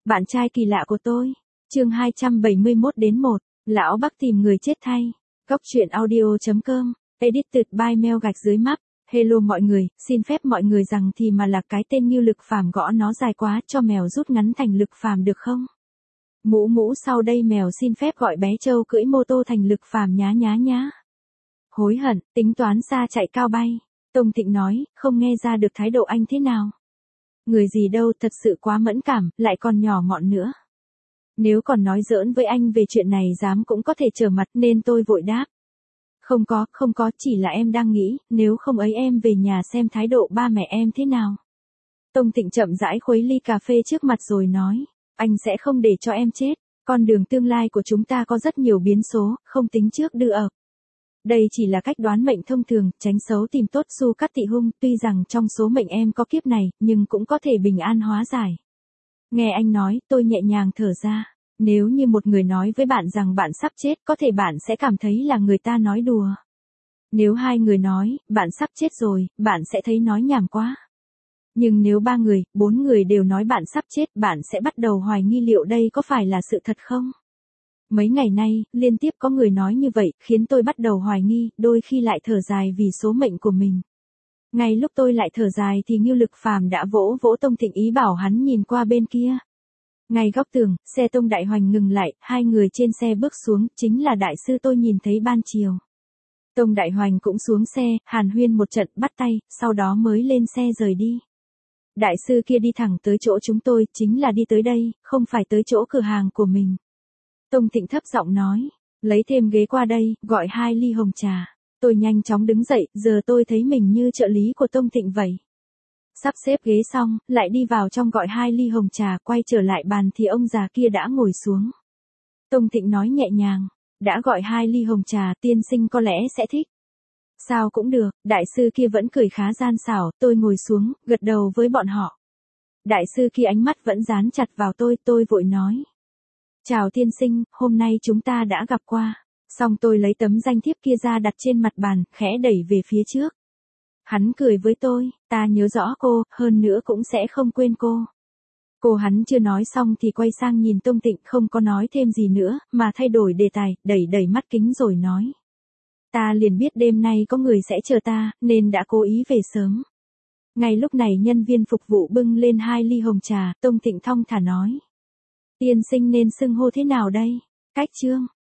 Bạn trai kỳ lạ của tôi. Chương 271-1. Lão Bắc tìm người chết thay. Góc truyện audio.com. Edited by Mel gạch dưới map. Hello mọi người, xin phép mọi người rằng thì mà là cái tên Ngưu Lực Phàm gõ nó dài quá, cho mèo rút ngắn thành Lực Phàm được không? Mũ sau đây mèo xin phép gọi bé Châu cưỡi mô tô thành Lực Phàm nhá. Hối hận, tính toán xa chạy cao bay. Tông Thịnh nói, không nghe ra được thái độ anh thế nào. Người gì đâu, thật sự quá mẫn cảm, lại còn nhỏ mọn nữa. Nếu còn nói giỡn với anh về chuyện này dám cũng có thể trở mặt nên tôi vội đáp. Không có, chỉ là em đang nghĩ, nếu không ấy em về nhà xem thái độ ba mẹ em thế nào. Tông Thịnh chậm rãi khuấy ly cà phê trước mặt rồi nói, anh sẽ không để cho em chết, con đường tương lai của chúng ta có rất nhiều biến số, không tính trước đưa ập. Đây chỉ là cách đoán mệnh thông thường, tránh xấu tìm tốt su cắt tị hung, tuy rằng trong số mệnh em có kiếp này, nhưng cũng có thể bình an hóa giải. Nghe anh nói, tôi nhẹ nhàng thở ra. Nếu như một người nói với bạn rằng bạn sắp chết, có thể bạn sẽ cảm thấy là người ta nói đùa. Nếu hai người nói, bạn sắp chết rồi, bạn sẽ thấy nói nhảm quá. Nhưng nếu 3 người, 4 người đều nói bạn sắp chết, bạn sẽ bắt đầu hoài nghi liệu đây có phải là sự thật không? Mấy ngày nay, liên tiếp có người nói như vậy, khiến tôi bắt đầu hoài nghi, đôi khi lại thở dài vì số mệnh của mình. Ngay lúc tôi lại thở dài thì Ngưu Lực Phàm đã vỗ Tông Thịnh ý bảo hắn nhìn qua bên kia. Ngay góc tường, xe Tông Đại Hoành ngừng lại, hai người trên xe bước xuống, chính là đại sư tôi nhìn thấy ban chiều. Tông Đại Hoành cũng xuống xe, hàn huyên một trận, bắt tay, sau đó mới lên xe rời đi. Đại sư kia đi thẳng tới chỗ chúng tôi, chính là đi tới đây, không phải tới chỗ cửa hàng của mình. Tông Thịnh thấp giọng nói, lấy thêm ghế qua đây, gọi 2 ly hồng trà. Tôi nhanh chóng đứng dậy, giờ tôi thấy mình như trợ lý của Tông Thịnh vậy. Sắp xếp ghế xong, lại đi vào trong gọi 2 ly hồng trà, quay trở lại bàn thì ông già kia đã ngồi xuống. Tông Thịnh nói nhẹ nhàng, đã gọi 2 ly hồng trà, tiên sinh có lẽ sẽ thích. Sao cũng được, đại sư kia vẫn cười khá gian xảo, tôi ngồi xuống, gật đầu với bọn họ. Đại sư kia ánh mắt vẫn dán chặt vào tôi vội nói. Chào tiên sinh, hôm nay chúng ta đã gặp qua. Xong tôi lấy tấm danh thiếp kia ra đặt trên mặt bàn, khẽ đẩy về phía trước. Hắn cười với tôi, ta nhớ rõ cô, hơn nữa cũng sẽ không quên cô. Cô hắn chưa nói xong thì quay sang nhìn Tông Thịnh, không có nói thêm gì nữa, mà thay đổi đề tài, đẩy mắt kính rồi nói. Ta liền biết đêm nay có người sẽ chờ ta, nên đã cố ý về sớm. Ngay lúc này nhân viên phục vụ bưng lên 2 ly hồng trà, Tông Thịnh thong thả nói. Tiên sinh nên xưng hô thế nào đây? Cách Trương,